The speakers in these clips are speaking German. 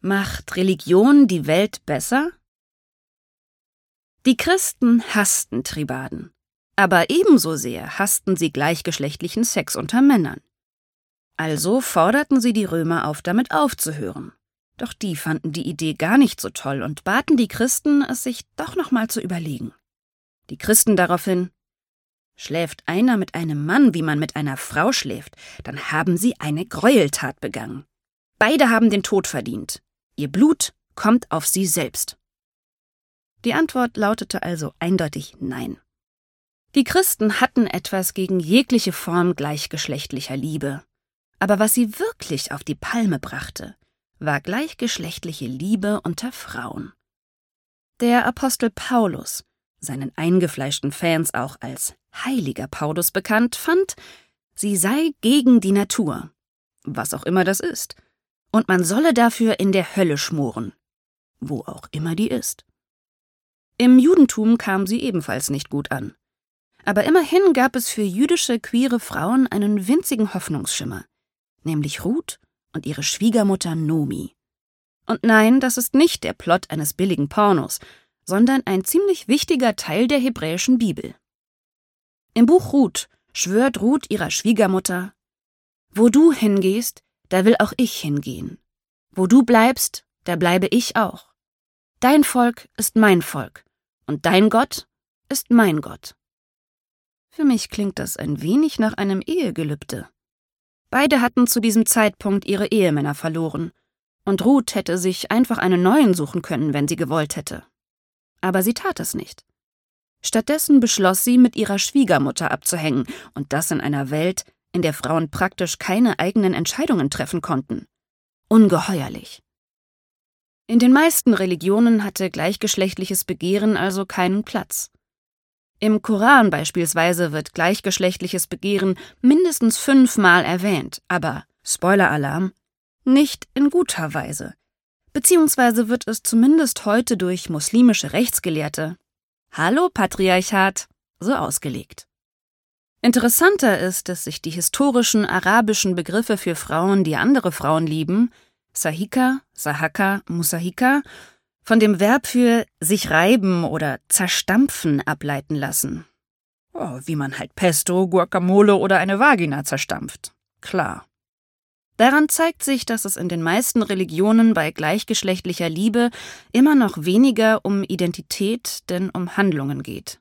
Macht Religion die Welt besser? Die Christen hassten Tribaden, aber ebenso sehr hassten sie gleichgeschlechtlichen Sex unter Männern. Also forderten sie die Römer auf, damit aufzuhören. Doch die fanden die Idee gar nicht so toll und baten die Christen, es sich doch noch mal zu überlegen. Die Christen daraufhin: Schläft einer mit einem Mann, wie man mit einer Frau schläft, dann haben sie eine Gräueltat begangen. Beide haben den Tod verdient. Ihr Blut kommt auf sie selbst. Die Antwort lautete also eindeutig Nein. Die Christen hatten etwas gegen jegliche Form gleichgeschlechtlicher Liebe. Aber was sie wirklich auf die Palme brachte, war gleichgeschlechtliche Liebe unter Frauen. Der Apostel Paulus, seinen eingefleischten Fans auch als Heiliger Paulus bekannt, fand, sie sei gegen die Natur, was auch immer das ist, und man solle dafür in der Hölle schmoren, wo auch immer die ist. Im Judentum kam sie ebenfalls nicht gut an. Aber immerhin gab es für jüdische queere Frauen einen winzigen Hoffnungsschimmer, nämlich Ruth und ihre Schwiegermutter Nomi. Und nein, das ist nicht der Plot eines billigen Pornos, sondern ein ziemlich wichtiger Teil der hebräischen Bibel. Im Buch Ruth schwört Ruth ihrer Schwiegermutter: Wo du hingehst, da will auch ich hingehen. Wo du bleibst, da bleibe ich auch. Dein Volk ist mein Volk und dein Gott ist mein Gott. Für mich klingt das ein wenig nach einem Ehegelübde. Beide hatten zu diesem Zeitpunkt ihre Ehemänner verloren, und Ruth hätte sich einfach einen neuen suchen können, wenn sie gewollt hätte. Aber sie tat es nicht. Stattdessen beschloss sie, mit ihrer Schwiegermutter abzuhängen, und das in einer Welt, in der Frauen praktisch keine eigenen Entscheidungen treffen konnten. Ungeheuerlich. In den meisten Religionen hatte gleichgeschlechtliches Begehren also keinen Platz. Im Koran beispielsweise wird gleichgeschlechtliches Begehren mindestens 5-mal erwähnt, aber, Spoiler-Alarm, nicht in guter Weise. Beziehungsweise wird es zumindest heute durch muslimische Rechtsgelehrte, Hallo Patriarchat, so ausgelegt. Interessanter ist, dass sich die historischen arabischen Begriffe für Frauen, die andere Frauen lieben, Sahika, Sahaka, Musahika, von dem Verb für sich reiben oder zerstampfen ableiten lassen. Oh, wie man halt Pesto, Guacamole oder eine Vagina zerstampft. Klar. Daran zeigt sich, dass es in den meisten Religionen bei gleichgeschlechtlicher Liebe immer noch weniger um Identität, denn um Handlungen geht.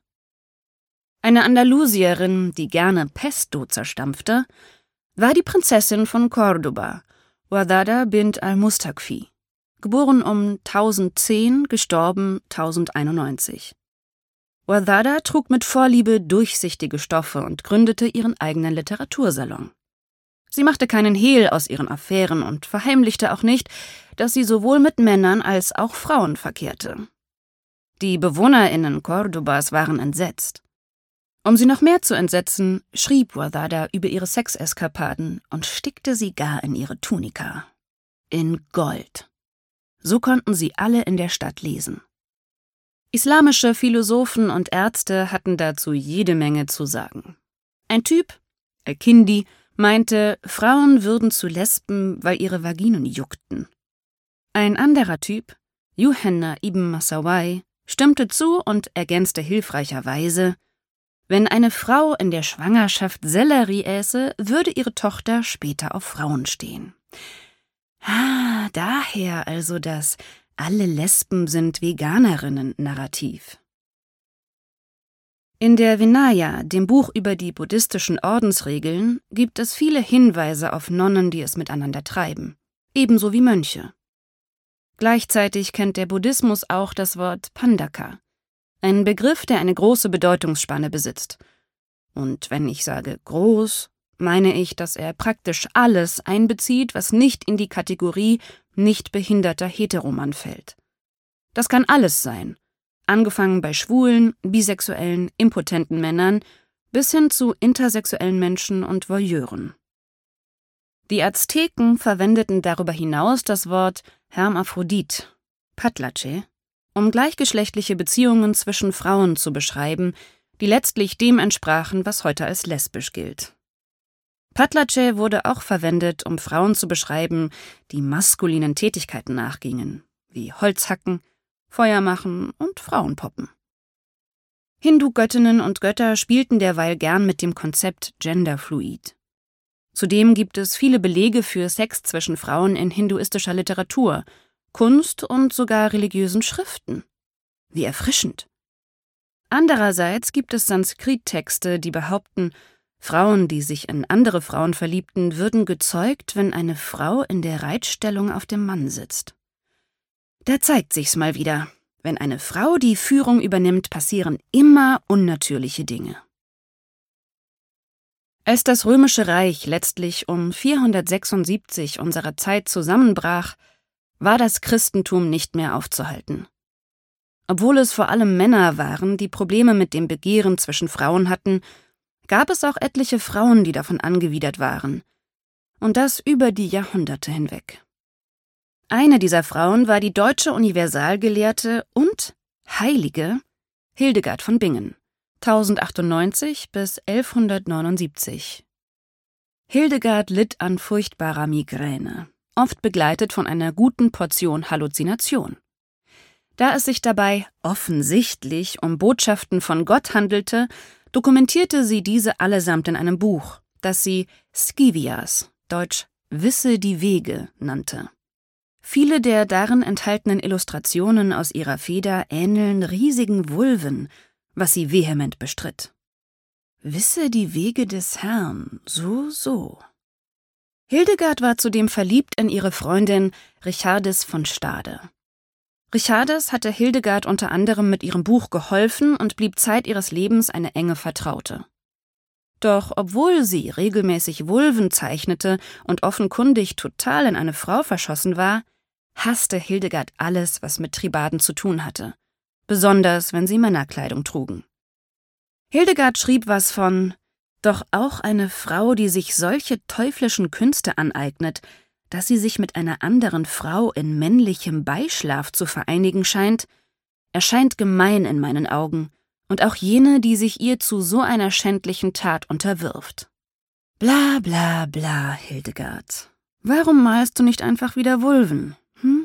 Eine Andalusierin, die gerne Pesto zerstampfte, war die Prinzessin von Cordoba, Warthada bint al-Mustakfi, geboren um 1010, gestorben 1091. Warthada trug mit Vorliebe durchsichtige Stoffe und gründete ihren eigenen Literatursalon. Sie machte keinen Hehl aus ihren Affären und verheimlichte auch nicht, dass sie sowohl mit Männern als auch Frauen verkehrte. Die BewohnerInnen Cordobas waren entsetzt. Um sie noch mehr zu entsetzen, schrieb Warthada über ihre Sexeskapaden und stickte sie gar in ihre Tunika. In Gold. So konnten sie alle in der Stadt lesen. Islamische Philosophen und Ärzte hatten dazu jede Menge zu sagen. Ein Typ, Al-Kindi, meinte, Frauen würden zu Lesben, weil ihre Vaginen juckten. Ein anderer Typ, Yuhanna ibn Masawai, stimmte zu und ergänzte hilfreicherweise: Wenn eine Frau in der Schwangerschaft Sellerie äße, würde ihre Tochter später auf Frauen stehen. Daher also das alle Lesben sind Veganerinnen-Narrativ. In der Vinaya, dem Buch über die buddhistischen Ordensregeln, gibt es viele Hinweise auf Nonnen, die es miteinander treiben, ebenso wie Mönche. Gleichzeitig kennt der Buddhismus auch das Wort Pandaka, ein Begriff, der eine große Bedeutungsspanne besitzt. Und wenn ich sage groß, meine ich, dass er praktisch alles einbezieht, was nicht in die Kategorie nicht behinderter Heteromann fällt. Das kann alles sein, angefangen bei schwulen, bisexuellen, impotenten Männern bis hin zu intersexuellen Menschen und Voyeuren. Die Azteken verwendeten darüber hinaus das Wort Hermaphrodit, Patlache, um gleichgeschlechtliche Beziehungen zwischen Frauen zu beschreiben, die letztlich dem entsprachen, was heute als lesbisch gilt. Patlace wurde auch verwendet, um Frauen zu beschreiben, die maskulinen Tätigkeiten nachgingen, wie Holzhacken, Feuer machen und Frauenpoppen. Hindu-Göttinnen und Götter spielten derweil gern mit dem Konzept Genderfluid. Zudem gibt es viele Belege für Sex zwischen Frauen in hinduistischer Literatur, Kunst und sogar religiösen Schriften. Wie erfrischend! Andererseits gibt es Sanskrit-Texte, die behaupten, Frauen, die sich in andere Frauen verliebten, würden gezeugt, wenn eine Frau in der Reitstellung auf dem Mann sitzt. Da zeigt sich's mal wieder. Wenn eine Frau die Führung übernimmt, passieren immer unnatürliche Dinge. Als das Römische Reich letztlich um 476 unserer Zeit zusammenbrach, war das Christentum nicht mehr aufzuhalten. Obwohl es vor allem Männer waren, die Probleme mit dem Begehren zwischen Frauen hatten, gab es auch etliche Frauen, die davon angewidert waren. Und das über die Jahrhunderte hinweg. Eine dieser Frauen war die deutsche Universalgelehrte und Heilige Hildegard von Bingen, 1098 bis 1179. Hildegard litt an furchtbarer Migräne, oft begleitet von einer guten Portion Halluzination. Da es sich dabei offensichtlich um Botschaften von Gott handelte, dokumentierte sie diese allesamt in einem Buch, das sie Scivias, deutsch »Wisse die Wege« nannte. Viele der darin enthaltenen Illustrationen aus ihrer Feder ähneln riesigen Vulven, was sie vehement bestritt. »Wisse die Wege des Herrn, so«. Hildegard war zudem verliebt in ihre Freundin Richardis von Stade. Richardis hatte Hildegard unter anderem mit ihrem Buch geholfen und blieb Zeit ihres Lebens eine enge Vertraute. Doch obwohl sie regelmäßig Vulven zeichnete und offenkundig total in eine Frau verschossen war, hasste Hildegard alles, was mit Tribaden zu tun hatte, besonders wenn sie Männerkleidung trugen. Hildegard schrieb was von »Doch auch eine Frau, die sich solche teuflischen Künste aneignet, dass sie sich mit einer anderen Frau in männlichem Beischlaf zu vereinigen scheint, erscheint gemein in meinen Augen, und auch jene, die sich ihr zu so einer schändlichen Tat unterwirft.« Bla bla bla, Hildegard. Warum malst du nicht einfach wieder Vulven,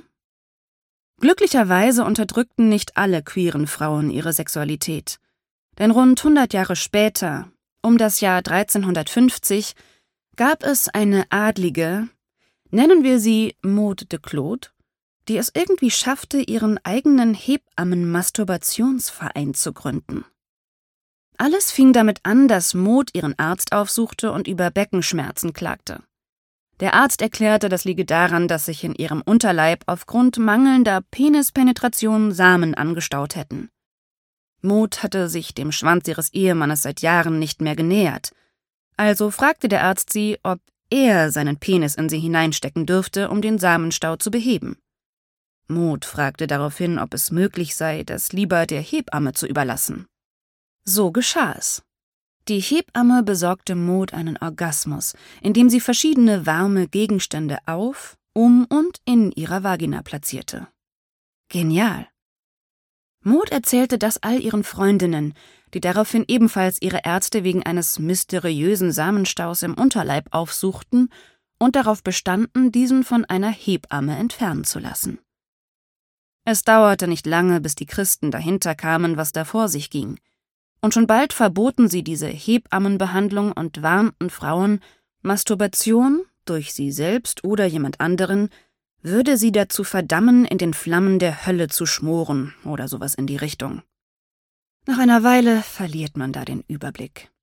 Glücklicherweise unterdrückten nicht alle queeren Frauen ihre Sexualität. Denn rund 100 Jahre später, um das Jahr 1350, gab es eine Adlige, nennen wir sie Maud de Claude, die es irgendwie schaffte, ihren eigenen Hebammen-Masturbationsverein zu gründen. Alles fing damit an, dass Maud ihren Arzt aufsuchte und über Beckenschmerzen klagte. Der Arzt erklärte, das liege daran, dass sich in ihrem Unterleib aufgrund mangelnder Penispenetration Samen angestaut hätten. Maud hatte sich dem Schwanz ihres Ehemannes seit Jahren nicht mehr genähert. Also fragte der Arzt sie, ob er seinen Penis in sie hineinstecken dürfte, um den Samenstau zu beheben. Maud fragte daraufhin, ob es möglich sei, das lieber der Hebamme zu überlassen. So geschah es. Die Hebamme besorgte Maud einen Orgasmus, indem sie verschiedene warme Gegenstände auf, um und in ihrer Vagina platzierte. Genial! Maud erzählte das all ihren Freundinnen, die daraufhin ebenfalls ihre Ärzte wegen eines mysteriösen Samenstaus im Unterleib aufsuchten und darauf bestanden, diesen von einer Hebamme entfernen zu lassen. Es dauerte nicht lange, bis die Christen dahinter kamen, was da vor sich ging. Und schon bald verboten sie diese Hebammenbehandlung und warnten Frauen, Masturbation, durch sie selbst oder jemand anderen, würde sie dazu verdammen, in den Flammen der Hölle zu schmoren oder sowas in die Richtung. Nach einer Weile verliert man da den Überblick.